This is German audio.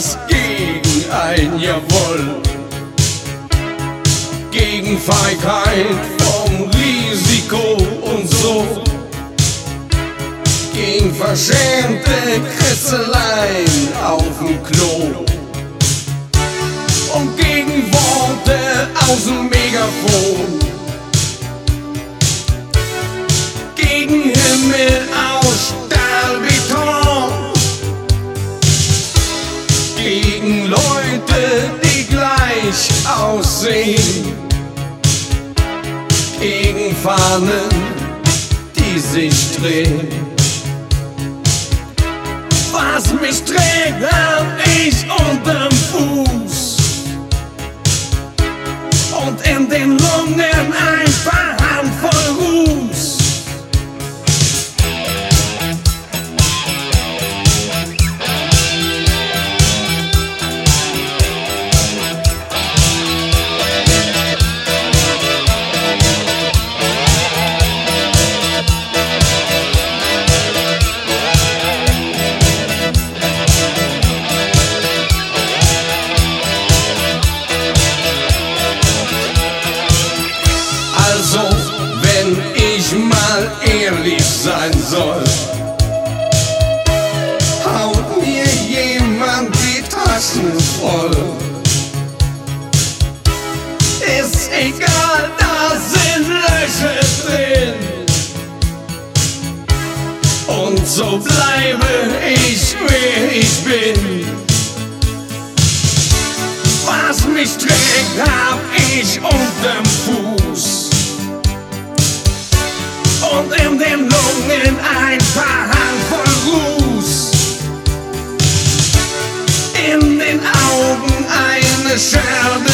was gegen ein Jawohl, gegen Feigheit vom Risiko und so, gegen verschämte Kritzeleien auf'm Klo und gegen Worte aus'm Megafon, gegen Himmel aus Stahlbeton, gegen Leute, die gleich aussehen, gegen Fahnen, die sich drehen. Was mich trägt, hab ich unterm Fuß und in den Lungen ein paar Handvoll Ruß. Also, wenn ich mal ehrlich sein soll, haut mir jemand die Taschen voll. Ist egal, da sind Löcher drin, und so bleibe ich, wer ich bin. Was mich trägt, hab ich unterm Fuß und in den Lungen ein paar Handvoll Ruß, in den Augen eine Scherbe